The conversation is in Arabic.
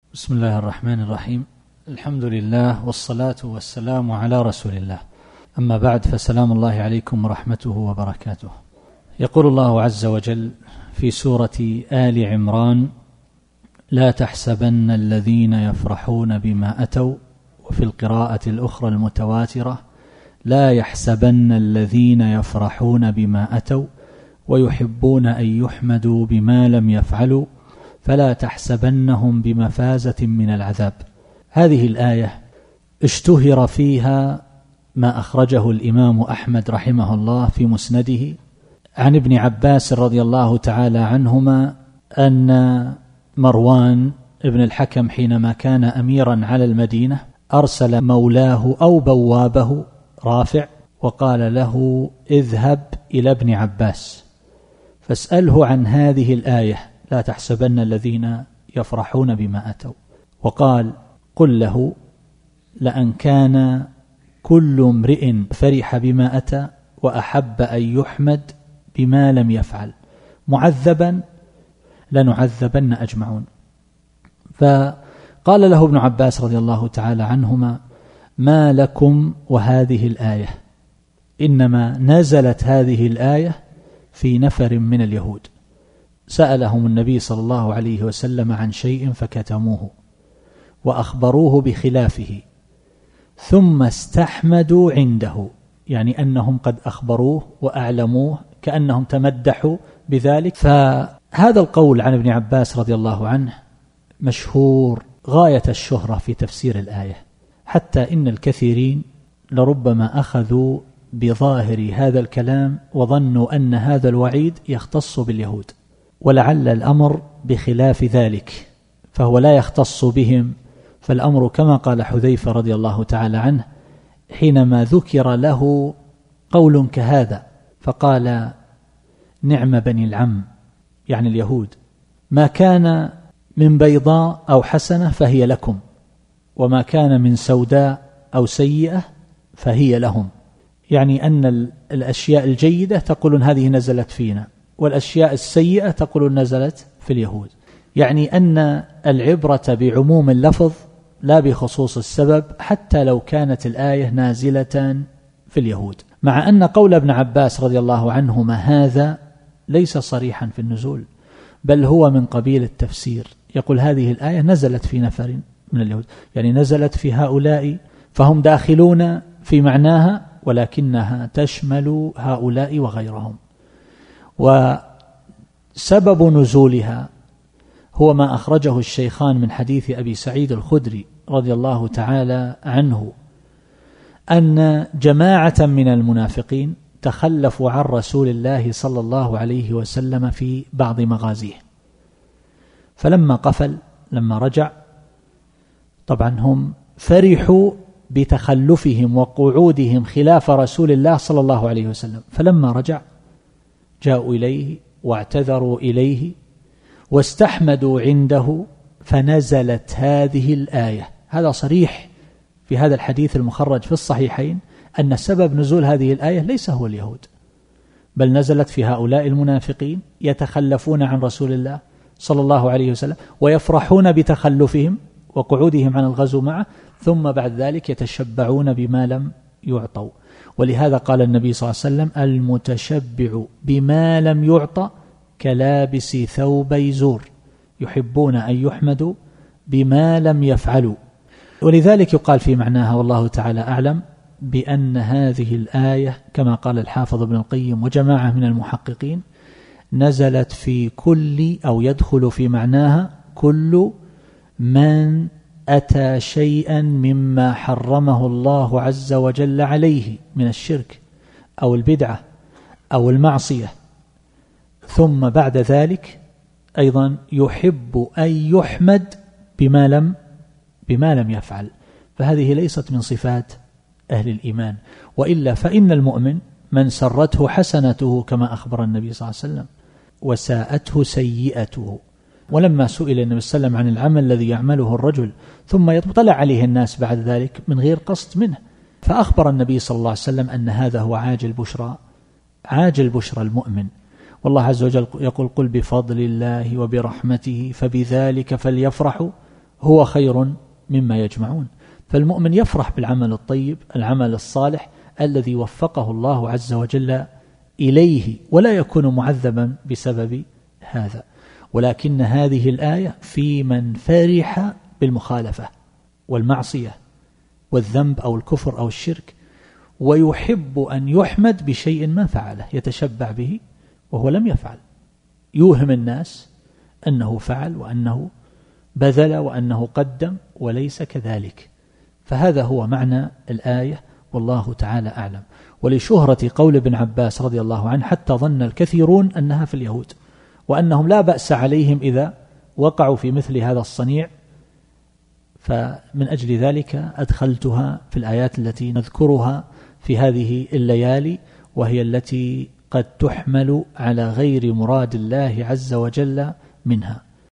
بسم الله الرحمن الرحيم. الحمد لله والصلاة والسلام على رسول الله. أما بعد، فسلام الله عليكم ورحمته وبركاته. يقول الله عز وجل في سورة آل عمران: لا تحسبن الذين يفرحون بما أتوا، وفي القراءة الأخرى المتواترة: لا يحسبن الذين يفرحون بما أتوا ويحبون أن يحمدوا بما لم يفعلوا فلا تحسبنهم بمفازة من العذاب. هذه الآية اشتهر فيها ما أخرجه الإمام أحمد رحمه الله في مسنده عن ابن عباس رضي الله تعالى عنهما أن مروان ابن الحكم حينما كان أميرا على المدينة أرسل مولاه أو بوابه رافع وقال له: اذهب إلى ابن عباس فاسأله عن هذه الآية: لا تحسبن الذين يفرحون بما أتوا. وقال: قل له: لأن كان كل امرئ فرح بما أتى وأحب أن يحمد بما لم يفعل معذبا لنعذبن أجمعون. فقال له ابن عباس رضي الله تعالى عنهما: ما لكم وهذه الآية؟ إنما نزلت هذه الآية في نفر من اليهود سألهم النبي صلى الله عليه وسلم عن شيء فكتموه وأخبروه بخلافه ثم استحمدوا عنده، يعني أنهم قد أخبروه وأعلموه كأنهم تمدحوا بذلك. فهذا القول عن ابن عباس رضي الله عنه مشهور غاية الشهرة في تفسير الآية، حتى إن الكثيرين لربما أخذوا بظاهر هذا الكلام وظنوا أن هذا الوعيد يختص باليهود، ولعل الأمر بخلاف ذلك، فهو لا يختص بهم. فالأمر كما قال حذيفة رضي الله تعالى عنه حينما ذكر له قول كهذا فقال: نعم بني العم، يعني اليهود، ما كان من بيضاء أو حسنة فهي لكم، وما كان من سوداء أو سيئة فهي لهم. يعني أن الأشياء الجيدة تقولون هذه نزلت فينا، والأشياء السيئة تقولون نزلت في اليهود. يعني أن العبرة بعموم اللفظ لا بخصوص السبب، حتى لو كانت الآية نازلة في اليهود، مع أن قول ابن عباس رضي الله عنهما هذا ليس صريحا في النزول، بل هو من قبيل التفسير. يقول هذه الآية نزلت في نفر من اليهود، يعني نزلت في هؤلاء فهم داخلون في معناها، ولكنها تشمل هؤلاء وغيرهم. وسبب نزولها هو ما أخرجه الشيخان من حديث أبي سعيد الخدري رضي الله تعالى عنه أن جماعة من المنافقين تخلفوا عن رسول الله صلى الله عليه وسلم في بعض مغازيه، فلما قفل لما رجع طبعا هم فرحوا بتخلفهم وقعودهم خلاف رسول الله صلى الله عليه وسلم، فلما رجع جاءوا إليه واعتذروا إليه واستحمدوا عنده فنزلت هذه الآية. هذا صريح في هذا الحديث المخرج في الصحيحين أن سبب نزول هذه الآية ليس هو اليهود، بل نزلت في هؤلاء المنافقين يتخلفون عن رسول الله صلى الله عليه وسلم ويفرحون بتخلفهم وقعودهم عن الغزو معه، ثم بعد ذلك يتشبعون بما لم يعطوا. ولهذا قال النبي صلى الله عليه وسلم: المتشبع بما لم يعطى كلابس ثوبي زور، يحبون أن يحمدوا بما لم يفعلوا. ولذلك يقال في معناها والله تعالى أعلم بأن هذه الآية كما قال الحافظ ابن القيم وجماعة من المحققين نزلت في كل، أو يدخل في معناها كل من أتى شيئا مما حرمه الله عز وجل عليه من الشرك أو البدعة أو المعصية، ثم بعد ذلك أيضا يحب أن يحمد بما لم يفعل. فهذه ليست من صفات أهل الإيمان، وإلا فإن المؤمن من سرته حسنته كما أخبر النبي صلى الله عليه وسلم وساءته سيئته. ولما سئل النبي صلى الله عليه وسلم عن العمل الذي يعمله الرجل ثم يطلع عليه الناس بعد ذلك من غير قصد منه، فأخبر النبي صلى الله عليه وسلم أن هذا هو عاجل بشرى المؤمن. والله عز وجل يقول: قل بفضل الله وبرحمته فبذلك فليفرحوا هو خير مما يجمعون. فالمؤمن يفرح بالعمل الطيب، العمل الصالح الذي وفقه الله عز وجل إليه، ولا يكون معذبا بسبب هذا. ولكن هذه الآية في من فرح بالمخالفة والمعصية والذنب أو الكفر أو الشرك، ويحب أن يحمد بشيء ما فعله، يتشبع به وهو لم يفعل، يوهم الناس أنه فعل وأنه بذل وأنه قدم وليس كذلك. فهذا هو معنى الآية، والله تعالى أعلم. ولشهرة قول ابن عباس رضي الله عنه حتى ظن الكثيرون أنها في اليهود، وأنهم لا بأس عليهم إذا وقعوا في مثل هذا الصنيع، فمن أجل ذلك أدخلتها في الآيات التي نذكرها في هذه الليالي، وهي التي قد تحمل على غير مراد الله عز وجل منها.